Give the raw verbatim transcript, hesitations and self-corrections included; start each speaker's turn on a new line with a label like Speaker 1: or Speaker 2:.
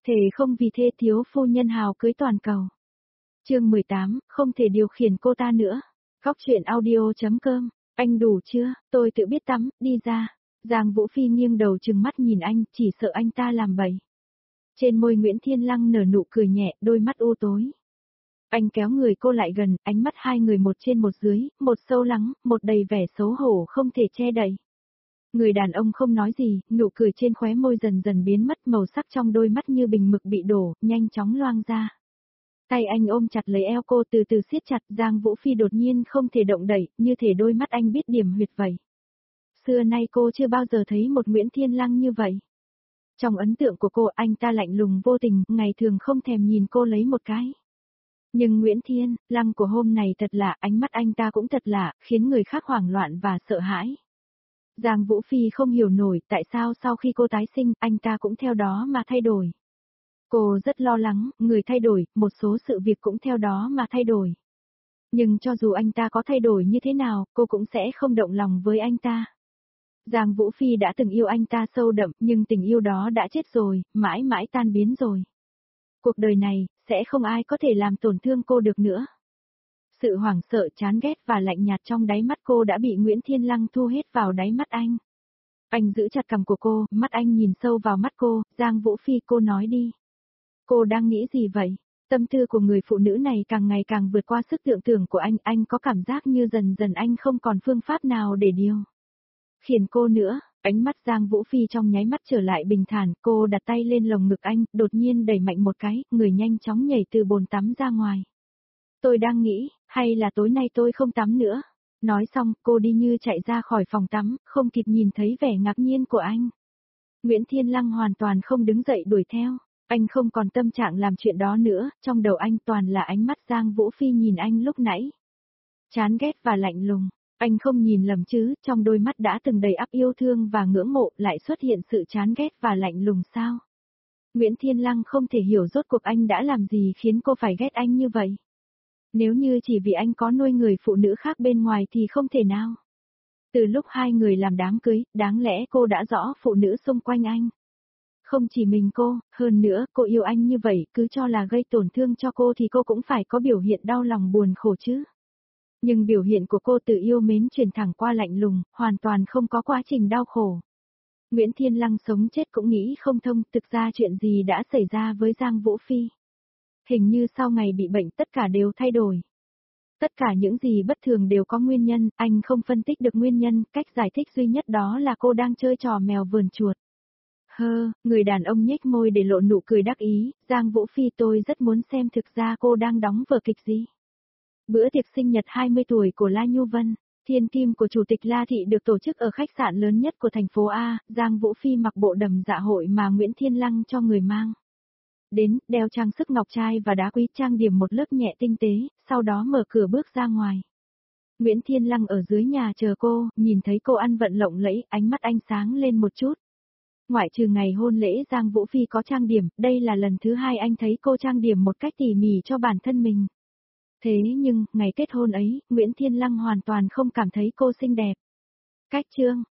Speaker 1: Thề không vì thê thiếu phu nhân hào cưới toàn cầu. Chương mười tám, không thể điều khiển cô ta nữa. Góc truyện audio.com, anh đủ chưa, tôi tự biết tắm, đi ra. Giang Vũ Phi nghiêng đầu trừng mắt nhìn anh, chỉ sợ anh ta làm bậy. Trên môi Nguyễn Thiên Lăng nở nụ cười nhẹ, đôi mắt u tối. Anh kéo người cô lại gần, ánh mắt hai người một trên một dưới, một sâu lắng, một đầy vẻ xấu hổ không thể che đậy. Người đàn ông không nói gì, nụ cười trên khóe môi dần dần biến mất, màu sắc trong đôi mắt như bình mực bị đổ, nhanh chóng loang ra. Tay anh ôm chặt lấy eo cô từ từ siết chặt, Giang Vũ Phi đột nhiên không thể động đậy, như thể đôi mắt anh biết điểm huyệt vậy. Xưa nay cô chưa bao giờ thấy một Nguyễn Thiên Lăng như vậy. Trong ấn tượng của cô, anh ta lạnh lùng vô tình, ngày thường không thèm nhìn cô lấy một cái. Nhưng Nguyễn Thiên Lăng của hôm này thật lạ, ánh mắt anh ta cũng thật lạ, khiến người khác hoảng loạn và sợ hãi. Giang Vũ Phi không hiểu nổi tại sao sau khi cô tái sinh, anh ta cũng theo đó mà thay đổi. Cô rất lo lắng, người thay đổi, một số sự việc cũng theo đó mà thay đổi. Nhưng cho dù anh ta có thay đổi như thế nào, cô cũng sẽ không động lòng với anh ta. Giang Vũ Phi đã từng yêu anh ta sâu đậm, nhưng tình yêu đó đã chết rồi, mãi mãi tan biến rồi. Cuộc đời này, sẽ không ai có thể làm tổn thương cô được nữa. Sự hoảng sợ, chán ghét và lạnh nhạt trong đáy mắt cô đã bị Nguyễn Thiên Lăng thu hết vào đáy mắt anh. Anh giữ chặt cằm của cô, mắt anh nhìn sâu vào mắt cô, Giang Vũ Phi, cô nói đi. Cô đang nghĩ gì vậy? Tâm tư của người phụ nữ này càng ngày càng vượt qua sức tưởng tượng của anh, anh có cảm giác như dần dần anh không còn phương pháp nào để điều khiển cô nữa. Ánh mắt Giang Vũ Phi trong nháy mắt trở lại bình thản, cô đặt tay lên lồng ngực anh, đột nhiên đẩy mạnh một cái, người nhanh chóng nhảy từ bồn tắm ra ngoài. Tôi đang nghĩ, hay là tối nay tôi không tắm nữa. Nói xong, cô đi như chạy ra khỏi phòng tắm, không kịp nhìn thấy vẻ ngạc nhiên của anh. Nguyễn Thiên Lăng hoàn toàn không đứng dậy đuổi theo, anh không còn tâm trạng làm chuyện đó nữa, trong đầu anh toàn là ánh mắt Giang Vũ Phi nhìn anh lúc nãy. Chán ghét và lạnh lùng. Anh không nhìn lầm chứ, trong đôi mắt đã từng đầy ắp yêu thương và ngưỡng mộ lại xuất hiện sự chán ghét và lạnh lùng sao? Nguyễn Thiên Lăng không thể hiểu rốt cuộc anh đã làm gì khiến cô phải ghét anh như vậy. Nếu như chỉ vì anh có nuôi người phụ nữ khác bên ngoài thì không thể nào. Từ lúc hai người làm đám cưới, đáng lẽ cô đã rõ phụ nữ xung quanh anh. Không chỉ mình cô, hơn nữa, cô yêu anh như vậy, cứ cho là gây tổn thương cho cô thì cô cũng phải có biểu hiện đau lòng buồn khổ chứ. Nhưng biểu hiện của cô từ yêu mến chuyển thẳng qua lạnh lùng, hoàn toàn không có quá trình đau khổ. Nguyễn Thiên Lăng sống chết cũng nghĩ không thông, thực ra chuyện gì đã xảy ra với Giang Vũ Phi. Hình như sau ngày bị bệnh tất cả đều thay đổi. Tất cả những gì bất thường đều có nguyên nhân, anh không phân tích được nguyên nhân, cách giải thích duy nhất đó là cô đang chơi trò mèo vờn chuột. Hơ, người đàn ông nhếch môi để lộ nụ cười đắc ý, Giang Vũ Phi, tôi rất muốn xem thực ra cô đang đóng vở kịch gì. Bữa tiệc sinh nhật hai mươi tuổi của La Nhu Vân, thiên kim của chủ tịch La Thị được tổ chức ở khách sạn lớn nhất của thành phố A, Giang Vũ Phi mặc bộ đầm dạ hội mà Nguyễn Thiên Lăng cho người mang. Đến, đeo trang sức ngọc trai và đá quý, trang điểm một lớp nhẹ tinh tế, sau đó mở cửa bước ra ngoài. Nguyễn Thiên Lăng ở dưới nhà chờ cô, nhìn thấy cô ăn vận lộng lẫy, ánh mắt anh sáng lên một chút. Ngoại trừ ngày hôn lễ Giang Vũ Phi có trang điểm, đây là lần thứ hai anh thấy cô trang điểm một cách tỉ mỉ cho bản thân mình. Thế nhưng, ngày kết hôn ấy, Nguyễn Thiên Lăng hoàn toàn không cảm thấy cô xinh đẹp. Cách chương,